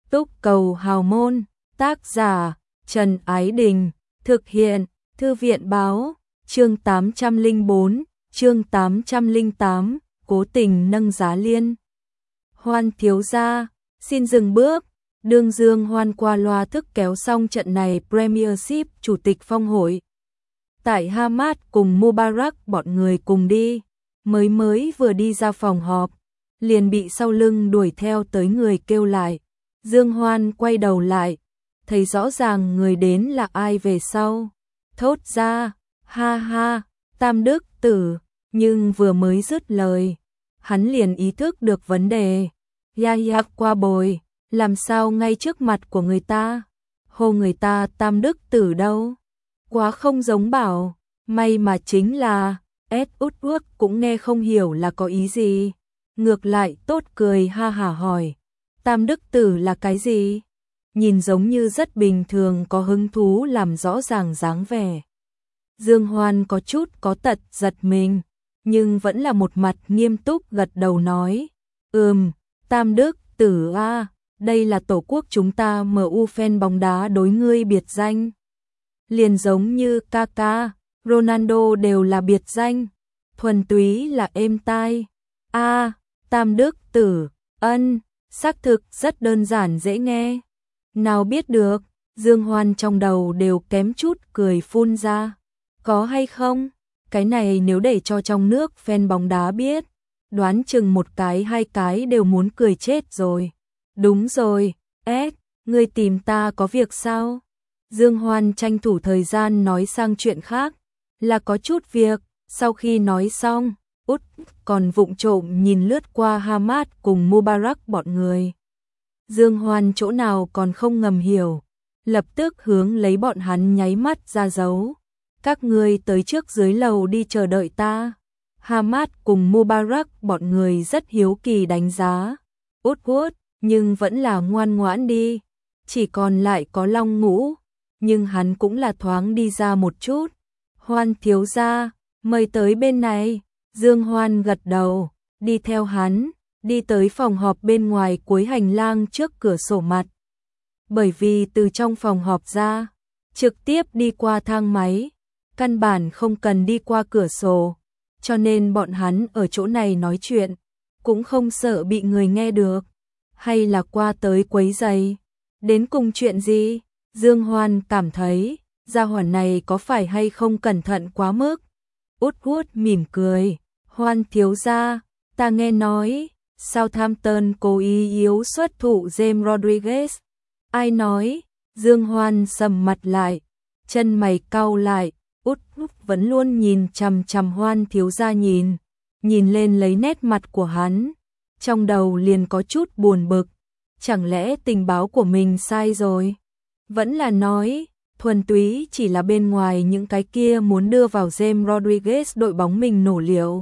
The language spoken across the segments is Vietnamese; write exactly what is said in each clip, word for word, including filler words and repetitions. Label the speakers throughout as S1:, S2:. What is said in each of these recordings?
S1: Túc cầu hào môn, tác giả Trần Ái Đình, thực hiện Thư viện báo, chương tám trăm lẻ bốn, chương tám trăm lẻ tám, cố tình nâng giá liên. Hoan thiếu gia, xin dừng bước. Đương Dương Hoan qua loa thức kéo xong trận này Premiership chủ tịch phong hội. Tại Hamad cùng Mubarak bọn người cùng đi, mới mới vừa đi ra phòng họp, liền bị sau lưng đuổi theo tới người kêu lại. Dương Hoan quay đầu lại, thấy rõ ràng người đến là ai về sau. Thốt ra, ha ha, Tam Đức Tử, nhưng vừa mới dứt lời, hắn liền ý thức được vấn đề. Ya ya qua bồi, làm sao ngay trước mặt của người ta, hô người ta Tam Đức Tử đâu. Quá không giống bảo, may mà chính là, ét út út cũng nghe không hiểu là có ý gì. Ngược lại tốt cười ha hả hỏi, Tam Đức Tử là cái gì? Nhìn giống như rất bình thường có hứng thú làm rõ ràng dáng vẻ. Dương Hoan có chút có tật giật mình, nhưng vẫn là một mặt nghiêm túc gật đầu nói, ừm, Tam Đức Tử a, đây là tổ quốc chúng ta em u fan bóng đá đối ngươi biệt danh. Liền giống như Kaka, Ronaldo đều là biệt danh, thuần túy là êm tai. A, Tam Đức Tử, ân, xác thực rất đơn giản dễ nghe. Nào biết được, Dương Hoan trong đầu đều kém chút cười phun ra. Có hay không? Cái này nếu để cho trong nước fan bóng đá biết, đoán chừng một cái hai cái đều muốn cười chết rồi. Đúng rồi, ét, ngươi tìm ta có việc sao? Dương Hoan tranh thủ thời gian nói sang chuyện khác, là có chút việc. Sau khi nói xong, út còn vụng trộm nhìn lướt qua Hamad cùng Mubarak bọn người. Dương Hoan chỗ nào còn không ngầm hiểu, lập tức hướng lấy bọn hắn nháy mắt ra dấu. Các ngươi tới trước dưới lầu đi chờ đợi ta. Hamad cùng Mubarak bọn người rất hiếu kỳ đánh giá. Út út, nhưng vẫn là ngoan ngoãn đi. Chỉ còn lại có Long Ngũ, nhưng hắn cũng là thoáng đi ra một chút. Hoan thiếu gia, mời tới bên này. Dương Hoan gật đầu, đi theo hắn, đi tới phòng họp bên ngoài cuối hành lang trước cửa sổ mặt. Bởi vì từ trong phòng họp ra, trực tiếp đi qua thang máy, căn bản không cần đi qua cửa sổ, cho nên bọn hắn ở chỗ này nói chuyện, cũng không sợ bị người nghe được, hay là qua tới quấy rầy. Đến cùng chuyện gì? Dương Hoan cảm thấy, gia hỏa này có phải hay không cẩn thận quá mức. Út út mỉm cười, Hoan thiếu gia, ta nghe nói, Southampton cố ý yếu xuất thủ James Rodriguez. Ai nói? Dương Hoan sầm mặt lại, chân mày cau lại, út út vẫn luôn nhìn chằm chằm Hoan thiếu gia nhìn, nhìn lên lấy nét mặt của hắn, trong đầu liền có chút buồn bực, chẳng lẽ tình báo của mình sai rồi? Vẫn là nói, thuần túy chỉ là bên ngoài những cái kia muốn đưa vào James Rodriguez đội bóng mình nổ liệu.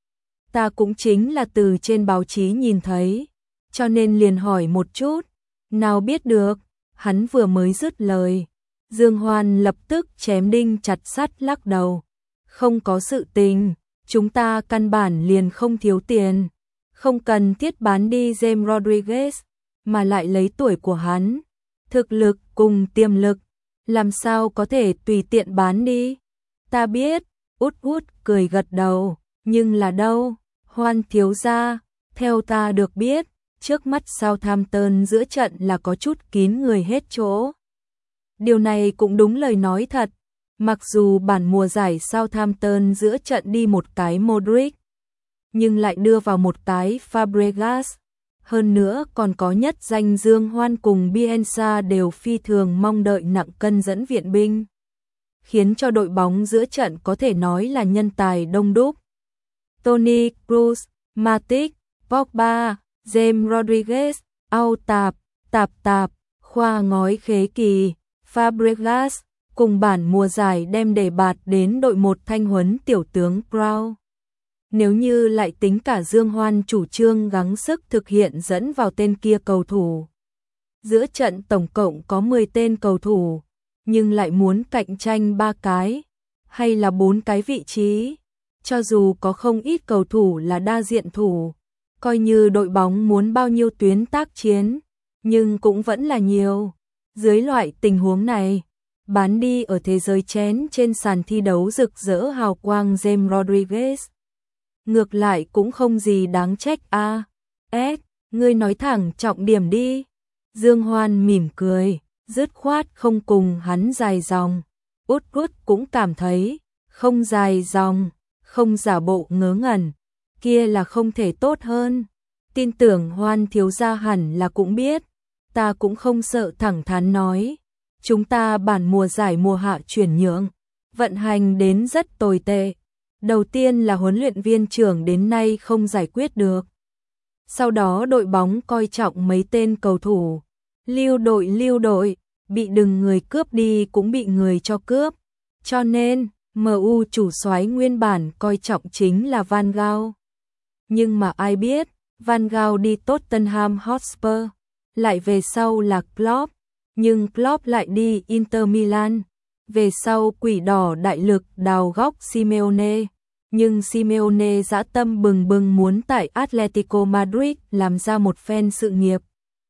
S1: Ta cũng chính là từ trên báo chí nhìn thấy, cho nên liền hỏi một chút, nào biết được, hắn vừa mới dứt lời. Dương Hoan lập tức chém đinh chặt sắt lắc đầu, không có sự tình, chúng ta căn bản liền không thiếu tiền, không cần thiết bán đi James Rodriguez, mà lại lấy tuổi của hắn, thực lực cùng tiềm lực, làm sao có thể tùy tiện bán đi. Ta biết, út út cười gật đầu, nhưng là đâu, Hoan thiếu gia, theo ta được biết, trước mắt Southampton giữa trận là có chút kín người hết chỗ. Điều này cũng đúng lời nói thật, mặc dù bản mùa giải Southampton giữa trận đi một cái Modric, nhưng lại đưa vào một cái Fabregas, hơn nữa còn có nhất danh Dương Hoan cùng Bielsa đều phi thường mong đợi nặng cân dẫn viện binh, khiến cho đội bóng giữa trận có thể nói là nhân tài đông đúc. Toni Kroos, Matic, Pogba, James Rodriguez, Au Tạp, Tạp Tạp, Khoa ngói khế kỳ, Fabregas, cùng bản mùa giải đem đề bạt đến đội một thanh huấn tiểu tướng Brown. Nếu như lại tính cả Dương Hoan chủ trương gắng sức thực hiện dẫn vào tên kia cầu thủ, giữa trận tổng cộng có mười tên cầu thủ, nhưng lại muốn cạnh tranh ba cái, hay là bốn cái vị trí, cho dù có không ít cầu thủ là đa diện thủ, coi như đội bóng muốn bao nhiêu tuyến tác chiến, nhưng cũng vẫn là nhiều. Dưới loại tình huống này, bán đi ở thế giới chén trên sàn thi đấu rực rỡ hào quang James Rodriguez. Ngược lại cũng không gì đáng trách a. À. S, ngươi nói thẳng trọng điểm đi. Dương Hoan mỉm cười, dứt khoát không cùng hắn dài dòng. Út út cũng cảm thấy, không dài dòng, không giả bộ ngớ ngẩn, kia là không thể tốt hơn. Tin tưởng Hoan thiếu gia hẳn là cũng biết, ta cũng không sợ, thẳng thắn nói. Chúng ta bản mùa giải mùa hạ chuyển nhượng, vận hành đến rất tồi tệ. Đầu tiên là huấn luyện viên trưởng đến nay không giải quyết được. Sau đó đội bóng coi trọng mấy tên cầu thủ. Lưu đội lưu đội, bị đừng người cướp đi cũng bị người cho cướp. Cho nên, em u chủ soái nguyên bản coi trọng chính là Van Gaal. Nhưng mà ai biết, Van Gaal đi Tottenham Hotspur, lại về sau là Klopp. Nhưng Klopp lại đi Inter Milan. Về sau quỷ đỏ đại lực đào góc Simeone. Nhưng Simeone dã tâm bừng bừng muốn tại Atletico Madrid làm ra một phen sự nghiệp.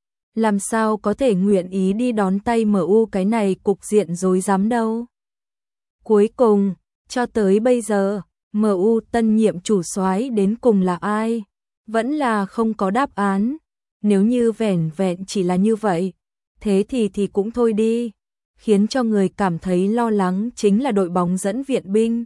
S1: Làm sao có thể nguyện ý đi đón tay em u, cái này cục diện rối rắm đâu. Cuối cùng, cho tới bây giờ, em u tân nhiệm chủ soái đến cùng là ai? Vẫn là không có đáp án. Nếu như vẻn vẹn chỉ là như vậy, thế thì thì cũng thôi đi. Khiến cho người cảm thấy lo lắng chính là đội bóng dẫn viện binh.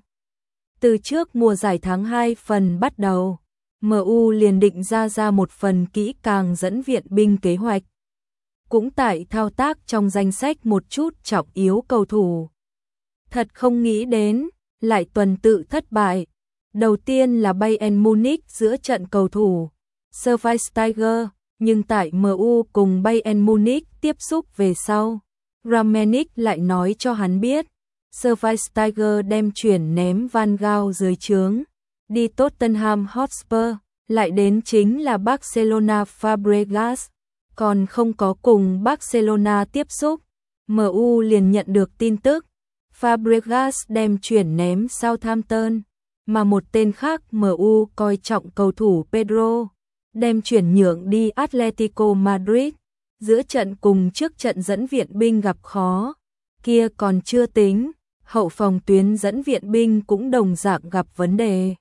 S1: Từ trước mùa giải tháng hai phần bắt đầu, em u liền định ra ra một phần kỹ càng dẫn viện binh kế hoạch. Cũng tại thao tác trong danh sách một chút trọng yếu cầu thủ. Thật không nghĩ đến, lại tuần tự thất bại. Đầu tiên là Bayern Munich giữa trận cầu thủ Schweinsteiger, nhưng tại em u cùng Bayern Munich tiếp xúc về sau, Rangnick lại nói cho hắn biết, Schweinsteiger đem chuyển ném Van Gaal dưới trướng, đi Tottenham Hotspur, lại đến chính là Barcelona Fabregas, còn không có cùng Barcelona tiếp xúc, em u liền nhận được tin tức, Fabregas đem chuyển ném Southampton, mà một tên khác em u coi trọng cầu thủ Pedro, đem chuyển nhượng đi Atletico Madrid, giữa trận cùng trước trận dẫn viện binh gặp khó, kia còn chưa tính, hậu phòng tuyến dẫn viện binh cũng đồng dạng gặp vấn đề.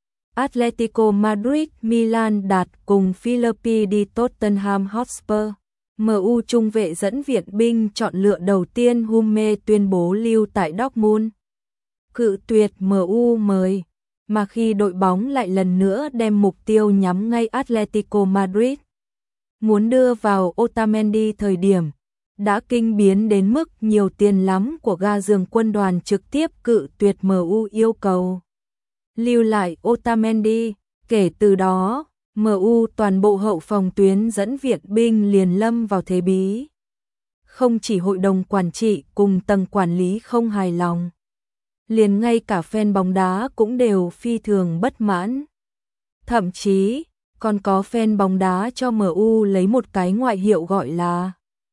S1: Atletico Madrid, Milan đạt cùng Philippi đi Tottenham Hotspur. em u trung vệ dẫn viện binh chọn lựa đầu tiên Humme tuyên bố lưu tại Dortmund. Cự tuyệt em u mời, mà khi đội bóng lại lần nữa đem mục tiêu nhắm ngay Atletico Madrid. Muốn đưa vào Otamendi thời điểm, đã kinh biến đến mức nhiều tiền lắm của ga giường quân đoàn trực tiếp cự tuyệt em u yêu cầu. Lưu lại Otamendi, kể từ đó, em u toàn bộ hậu phòng tuyến dẫn viện binh liền lâm vào thế bí. Không chỉ hội đồng quản trị cùng tầng quản lý không hài lòng, liền ngay cả fan bóng đá cũng đều phi thường bất mãn. Thậm chí, còn có fan bóng đá cho em u lấy một cái ngoại hiệu gọi là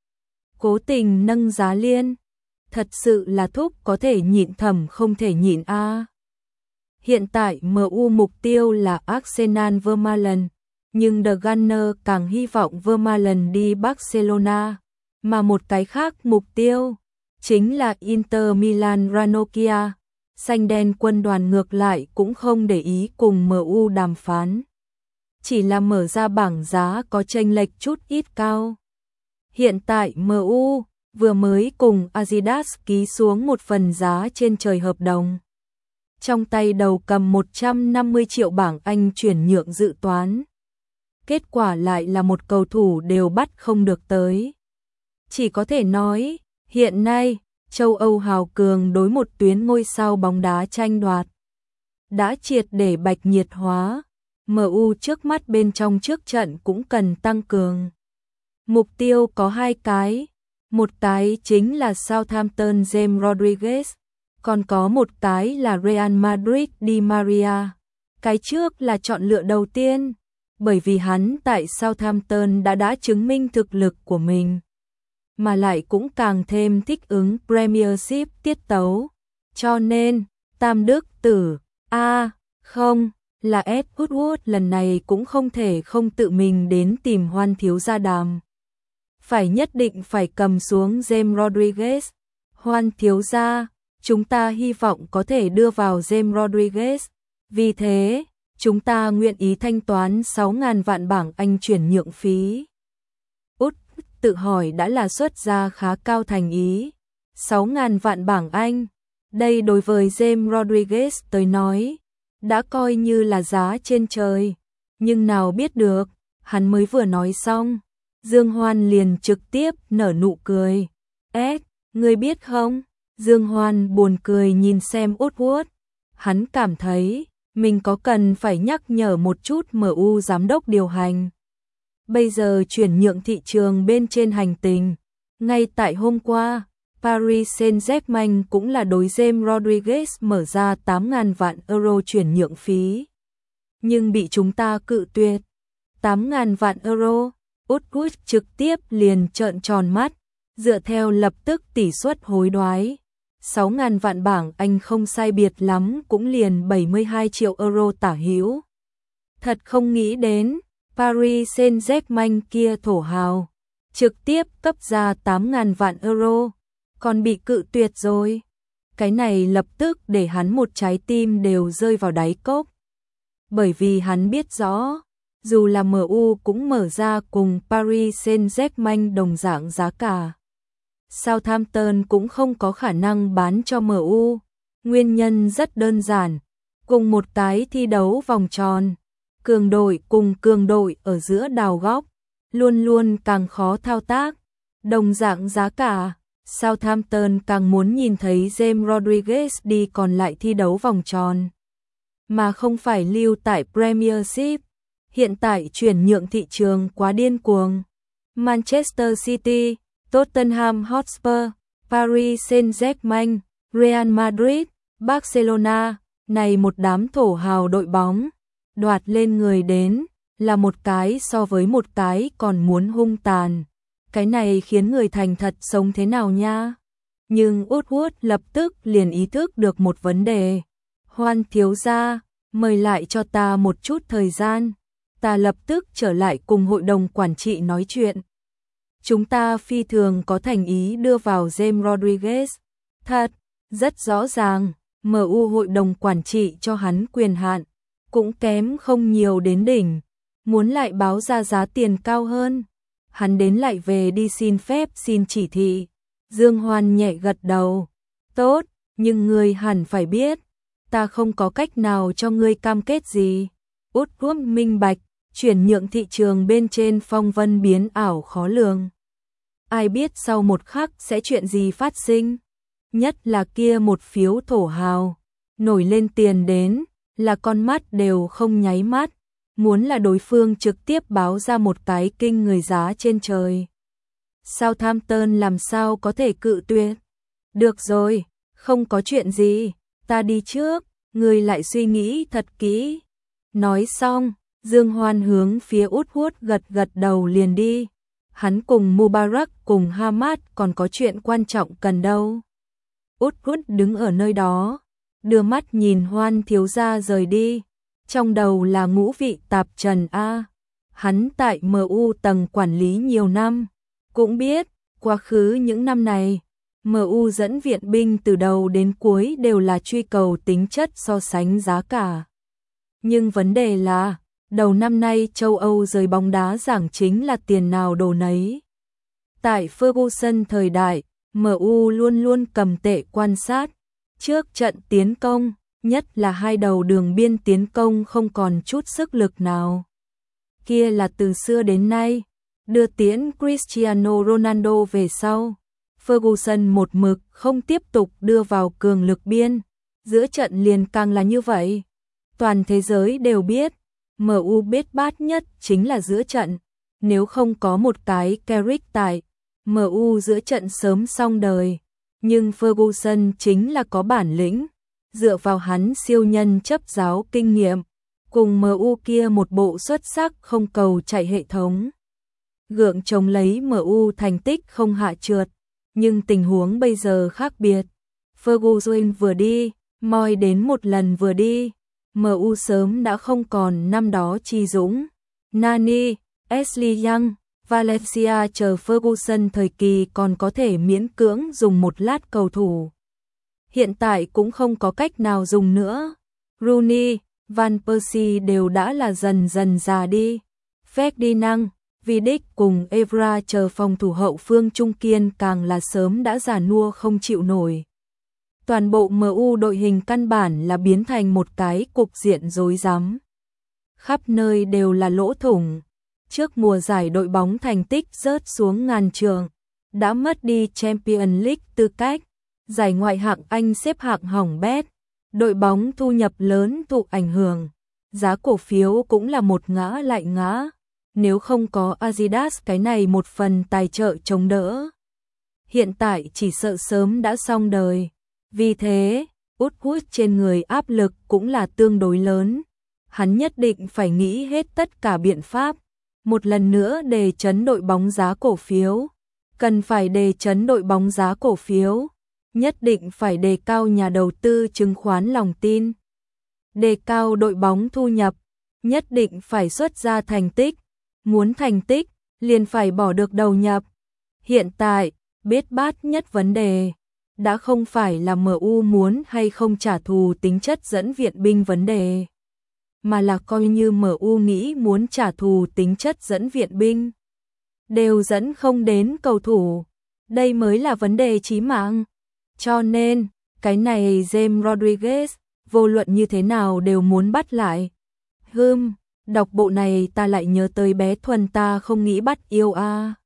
S1: cố tình nâng giá liên. Thật sự là thúc có thể nhịn thầm không thể nhịn a. À. Hiện tại em u mục tiêu là Arsenal Vermaelen, nhưng The Gunners càng hy vọng Vermaelen đi Barcelona, mà một cái khác mục tiêu chính là Inter Milan Ranocchia. Xanh đen quân đoàn ngược lại cũng không để ý cùng em u đàm phán, chỉ là mở ra bảng giá có chênh lệch chút ít cao. Hiện tại em u vừa mới cùng Adidas ký xuống một phần giá trên trời hợp đồng. Trong tay đầu cầm một trăm năm mươi triệu bảng Anh chuyển nhượng dự toán. Kết quả lại là một cầu thủ đều bắt không được tới. Chỉ có thể nói, hiện nay, châu Âu hào cường đối một tuyến ngôi sao bóng đá tranh đoạt đã triệt để bạch nhiệt hóa. em u trước mắt bên trong trước trận cũng cần tăng cường. Mục tiêu có hai cái, một cái chính là Southampton James Rodriguez, còn có một cái là Real Madrid Di Maria. Cái trước là chọn lựa đầu tiên, bởi vì hắn tại Southampton đã đã chứng minh thực lực của mình, mà lại cũng càng thêm thích ứng Premiership tiết tấu. Cho nên, Tam Đức Tử, a à, không, là Ed Woodward lần này cũng không thể không tự mình đến tìm Hoan thiếu gia đàm phải nhất định phải cầm xuống James Rodriguez. Juan thiếu gia, chúng ta hy vọng có thể đưa vào James Rodriguez. Vì thế, chúng ta nguyện ý thanh toán sáu nghìn vạn bảng Anh chuyển nhượng phí. Út tự hỏi đã là xuất giá khá cao thành ý. sáu nghìn vạn bảng Anh. Đây đối với James Rodriguez tới nói, đã coi như là giá trên trời. Nhưng nào biết được, hắn mới vừa nói xong, Dương Hoan liền trực tiếp nở nụ cười. Ed, ngươi biết không? Dương Hoan buồn cười nhìn xem Woodward. Hắn cảm thấy, mình có cần phải nhắc nhở một chút em u giám đốc điều hành. Bây giờ chuyển nhượng thị trường bên trên hành tinh. Ngay tại hôm qua, Paris Saint-Germain cũng là đối James Rodriguez mở ra tám nghìn vạn euro chuyển nhượng phí. Nhưng bị chúng ta cự tuyệt. tám nghìn vạn euro, Woodward trực tiếp liền trợn tròn mắt, dựa theo lập tức tỷ suất hối đoái. sáu nghìn vạn bảng Anh không sai biệt lắm cũng liền bảy mươi hai triệu euro tả hữu. Thật không nghĩ đến, Paris Saint-Germain kia thổ hào, trực tiếp cấp ra tám nghìn vạn euro, còn bị cự tuyệt rồi. Cái này lập tức để hắn một trái tim đều rơi vào đáy cốc. Bởi vì hắn biết rõ, dù là em u cũng mở ra cùng Paris Saint-Germain đồng dạng giá cả. Southampton cũng không có khả năng bán cho em u. Nguyên nhân rất đơn giản, cùng một cái thi đấu vòng tròn, cường đội cùng cường đội ở giữa đào góc, luôn luôn càng khó thao tác. Đồng dạng giá cả, Southampton càng muốn nhìn thấy James Rodriguez đi còn lại thi đấu vòng tròn, mà không phải lưu tại Premiership. Hiện tại chuyển nhượng thị trường quá điên cuồng. Manchester City, Tottenham Hotspur, Paris Saint-Germain, Real Madrid, Barcelona, này một đám thổ hào đội bóng, đoạt lên người đến, là một cái so với một cái còn muốn hung tàn. Cái này khiến người thành thật sống thế nào nha? Nhưng Woodward lập tức liền ý thức được một vấn đề. Hoan thiếu gia, mời lại cho ta một chút thời gian. Ta lập tức trở lại cùng hội đồng quản trị nói chuyện. Chúng ta phi thường có thành ý đưa vào James Rodriguez. Thật, rất rõ ràng, em u hội đồng quản trị cho hắn quyền hạn, cũng kém không nhiều đến đỉnh. Muốn lại báo ra giá tiền cao hơn, hắn đến lại về đi xin phép xin chỉ thị. Dương Hoan nhẹ gật đầu. Tốt, nhưng ngươi hẳn phải biết, ta không có cách nào cho ngươi cam kết gì. Woodward minh bạch, chuyển nhượng thị trường bên trên phong vân biến ảo khó lường. Ai biết sau một khắc sẽ chuyện gì phát sinh. Nhất là kia một phiếu thổ hào, nổi lên tiền đến, là con mắt đều không nháy mắt. Muốn là đối phương trực tiếp báo ra một cái kinh người giá trên trời. Southampton làm sao có thể cự tuyệt. Được rồi, không có chuyện gì, ta đi trước, người lại suy nghĩ thật kỹ. Nói xong, Dương Hoan hướng phía Woodward gật gật đầu liền đi. Hắn cùng Mubarak cùng Hamad còn có chuyện quan trọng cần đâu. Woodward đứng ở nơi đó, đưa mắt nhìn Hoan thiếu gia rời đi. Trong đầu là ngũ vị tạp trần A. Hắn tại em u tầng quản lý nhiều năm, cũng biết, quá khứ những năm này, em u dẫn viện binh từ đầu đến cuối đều là truy cầu tính chất so sánh giá cả. Nhưng vấn đề là, đầu năm nay châu Âu rời bóng đá giảng chính là tiền nào đồ nấy. Tại Ferguson thời đại, em u luôn luôn cầm tệ quan sát, trước trận tiến công, nhất là hai đầu đường biên tiến công không còn chút sức lực nào. Kia là từ xưa đến nay, đưa tiễn Cristiano Ronaldo về sau, Ferguson một mực không tiếp tục đưa vào cường lực biên, giữa trận liền càng là như vậy. Toàn thế giới đều biết, em u bết bát nhất chính là giữa trận, nếu không có một cái Carrick tại, em u giữa trận sớm xong đời. Nhưng Ferguson chính là có bản lĩnh, dựa vào hắn siêu nhân chấp giáo kinh nghiệm, cùng em u kia một bộ xuất sắc không cầu chạy hệ thống. Gượng chống lấy em u thành tích không hạ trượt, nhưng tình huống bây giờ khác biệt. Ferguson vừa đi, moi đến một lần vừa đi, em u sớm đã không còn năm đó chi dũng, Nani, Ashley Young, Valencia chờ Ferguson thời kỳ còn có thể miễn cưỡng dùng một lát cầu thủ. Hiện tại cũng không có cách nào dùng nữa. Rooney, Van Persie đều đã là dần dần già đi. Ferdinand, Vidic cùng Evra chờ phòng thủ hậu phương trung kiên càng là sớm đã già nua không chịu nổi. Toàn bộ em u đội hình căn bản là biến thành một cái cục diện rối rắm. Khắp nơi đều là lỗ thủng. Trước mùa giải đội bóng thành tích rớt xuống ngàn trường, đã mất đi Champions League tư cách, giải ngoại hạng Anh xếp hạng hỏng bét, đội bóng thu nhập lớn thụ ảnh hưởng, giá cổ phiếu cũng là một ngã lại ngã, nếu không có Adidas cái này một phần tài trợ chống đỡ. Hiện tại chỉ sợ sớm đã xong đời, vì thế, Woodward trên người áp lực cũng là tương đối lớn, hắn nhất định phải nghĩ hết tất cả biện pháp. Một lần nữa đề chấn đội bóng giá cổ phiếu, cần phải đề chấn đội bóng giá cổ phiếu, nhất định phải đề cao nhà đầu tư chứng khoán lòng tin, đề cao đội bóng thu nhập, nhất định phải xuất ra thành tích, muốn thành tích, liền phải bỏ được đầu nhập. Hiện tại, biết bát nhất vấn đề, đã không phải là em u muốn hay không trả thù tính chất dẫn viện binh vấn đề, mà là coi như em u nghĩ muốn trả thù tính chất dẫn viện binh, đều dẫn không đến cầu thủ, đây mới là vấn đề chí mạng. Cho nên, cái này James Rodriguez, vô luận như thế nào đều muốn bắt lại. Hừm, đọc bộ này ta lại nhớ tới bé Thuần ta không nghĩ bắt yêu a. À.